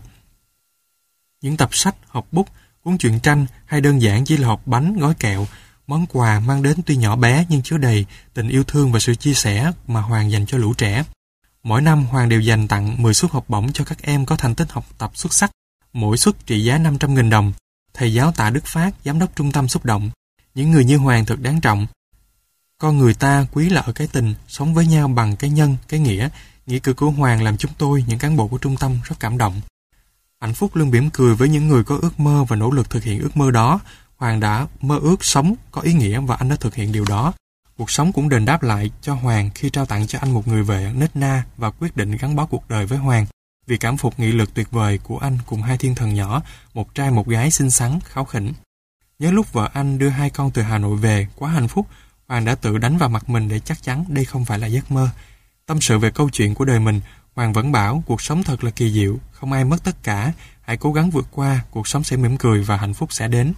Những tập sách, hộp bút, cuốn truyện tranh hay đơn giản chỉ là hộp bánh, gói kẹo, món quà mang đến tuy nhỏ bé nhưng chứa đầy tình yêu thương và sự chia sẻ mà Hoàng dành cho lũ trẻ. Mỗi năm Hoàng đều dành tặng mười suất học bổng cho các em có thành tích học tập xuất sắc, mỗi suất trị giá năm trăm nghìn đồng. Thầy giáo Tạ Đức Phát, giám đốc trung tâm xúc động. Những người như Hoàng thật đáng trọng. Con người ta quý là ở cái tình, sống với nhau bằng cái nhân, cái nghĩa. Nghĩa cử của Hoàng làm chúng tôi, những cán bộ của trung tâm, rất cảm động. Hạnh phúc luôn mỉm cười với những người có ước mơ và nỗ lực thực hiện ước mơ đó. Hoàng đã mơ ước sống có ý nghĩa và anh đã thực hiện điều đó. Cuộc sống cũng đền đáp lại cho Hoàng khi trao tặng cho anh một người vợ nết na và quyết định gắn bó cuộc đời với Hoàng vì cảm phục nghị lực tuyệt vời của anh cùng hai thiên thần nhỏ, một trai một gái xinh xắn, kháu khỉnh. Nhớ lúc vợ anh đưa hai con từ Hà Nội về, quá hạnh phúc, Hoàng đã tự đánh vào mặt mình để chắc chắn đây không phải là giấc mơ. Tâm sự về câu chuyện của đời mình, Hoàng vẫn bảo cuộc sống thật là kỳ diệu, không ai mất tất cả, hãy cố gắng vượt qua, cuộc sống sẽ mỉm cười và hạnh phúc sẽ đến.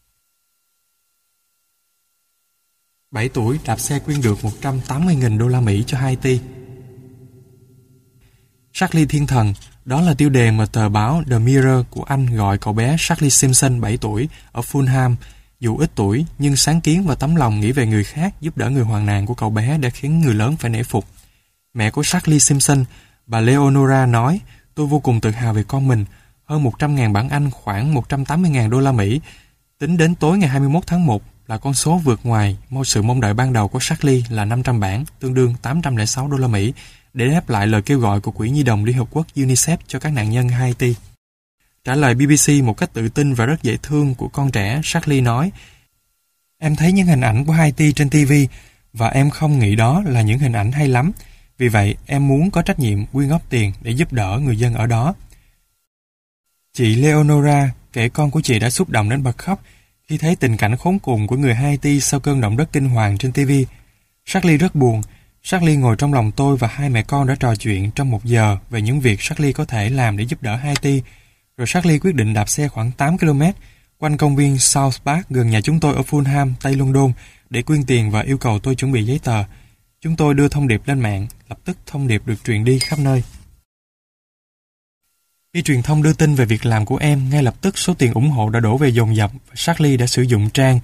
bảy tuổi đạp xe quyên được một trăm tám mươi nghìn đô la Mỹ cho Haiti. Charlie Thiên Thần, đó là tiêu đề mà tờ báo The Mirror của Anh gọi cậu bé Charlie Simpson bảy tuổi ở Fulham. Dù ít tuổi, nhưng sáng kiến và tấm lòng nghĩ về người khác giúp đỡ người hoạn nạn của cậu bé đã khiến người lớn phải nể phục. Mẹ của Charlie Simpson, bà Leonora nói, tôi vô cùng tự hào về con mình, hơn một trăm nghìn bảng Anh khoảng một trăm tám mươi nghìn đô la Mỹ. Tính đến tối ngày hai mươi mốt tháng một là con số vượt ngoài sự mong đợi ban đầu của Charlie là năm trăm bảng, tương đương tám trăm lẻ sáu đô la Mỹ, để đáp lại lời kêu gọi của Quỹ Nhi đồng Liên Hợp Quốc UNICEF cho các nạn nhân Haiti. Trả lời bê bê xê một cách tự tin và rất dễ thương của con trẻ, Charlie nói, em thấy những hình ảnh của Haiti trên ti vi và em không nghĩ đó là những hình ảnh hay lắm. Vì vậy, em muốn có trách nhiệm quyên góp tiền để giúp đỡ người dân ở đó. Chị Leonora kể con của chị đã xúc động đến bật khóc khi thấy tình cảnh khốn cùng của người Haiti sau cơn động đất kinh hoàng trên ti vi. Charlie rất buồn. Charlie ngồi trong lòng tôi và hai mẹ con đã trò chuyện trong một giờ về những việc Charlie có thể làm để giúp đỡ Haiti. Rồi Charlie quyết định đạp xe khoảng tám ki lô mét quanh công viên South Park gần nhà chúng tôi ở Fulham, Tây London để quyên tiền và yêu cầu tôi chuẩn bị giấy tờ. Chúng tôi đưa thông điệp lên mạng, lập tức thông điệp được truyền đi khắp nơi. Khi truyền thông đưa tin về việc làm của em, ngay lập tức số tiền ủng hộ đã đổ về dồn dập và Charlie đã sử dụng trang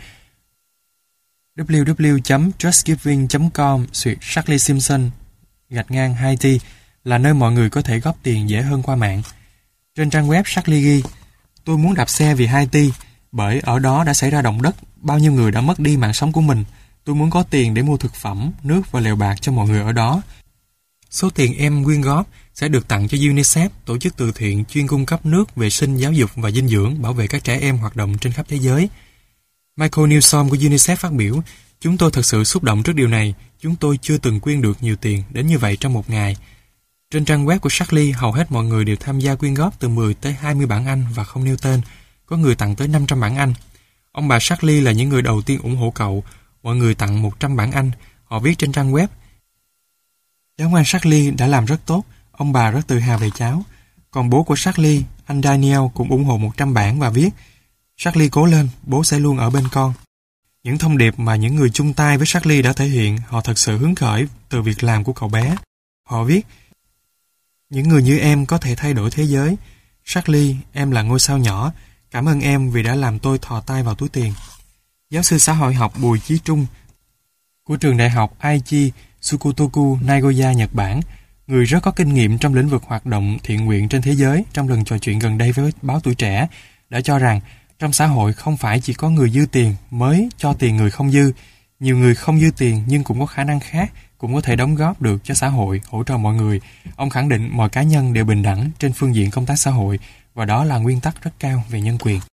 w w w chấm justgiving chấm com xuyệt Charlie Simpson gạch ngang Haiti là nơi mọi người có thể góp tiền dễ hơn qua mạng. Trên trang web Charlie ghi, tôi muốn đạp xe vì Haiti, bởi ở đó đã xảy ra động đất, bao nhiêu người đã mất đi mạng sống của mình. Tôi muốn có tiền để mua thực phẩm, nước và lều bạc cho mọi người ở đó. Số tiền em quyên góp sẽ được tặng cho UNICEF, tổ chức từ thiện chuyên cung cấp nước, vệ sinh, giáo dục và dinh dưỡng, bảo vệ các trẻ em hoạt động trên khắp thế giới. Michael Newsom của UNICEF phát biểu, chúng tôi thật sự xúc động trước điều này. Chúng tôi chưa từng quyên được nhiều tiền đến như vậy trong một ngày. Trên trang web của Charlie, hầu hết mọi người đều tham gia quyên góp từ mười tới hai mươi bảng Anh và không nêu tên. Có người tặng tới năm trăm bảng Anh. Ông bà Charlie là những người đầu tiên ủng hộ cậu. Mọi người tặng một trăm bảng Anh. Họ viết trên trang web, cháu ngoan Charlie đã làm rất tốt. Ông bà rất tự hào về cháu. Còn bố của Charlie, anh Daniel, cũng ủng hộ một trăm bảng và viết, Charlie cố lên, bố sẽ luôn ở bên con. Những thông điệp mà những người chung tay với Charlie đã thể hiện, họ thật sự hứng khởi từ việc làm của cậu bé. Họ viết, những người như em có thể thay đổi thế giới. Charlie, em là ngôi sao nhỏ. Cảm ơn em vì đã làm tôi thò tay vào túi tiền. Giáo sư xã hội học Bùi Chí Trung của trường đại học Aichi Sukutoku, Nagoya, Nhật Bản, người rất có kinh nghiệm trong lĩnh vực hoạt động thiện nguyện trên thế giới, trong lần trò chuyện gần đây với báo Tuổi Trẻ, đã cho rằng trong xã hội không phải chỉ có người dư tiền mới cho tiền người không dư. Nhiều người không dư tiền nhưng cũng có khả năng khác, cũng có thể đóng góp được cho xã hội, hỗ trợ mọi người. Ông khẳng định mọi cá nhân đều bình đẳng trên phương diện công tác xã hội, và đó là nguyên tắc rất cao về nhân quyền.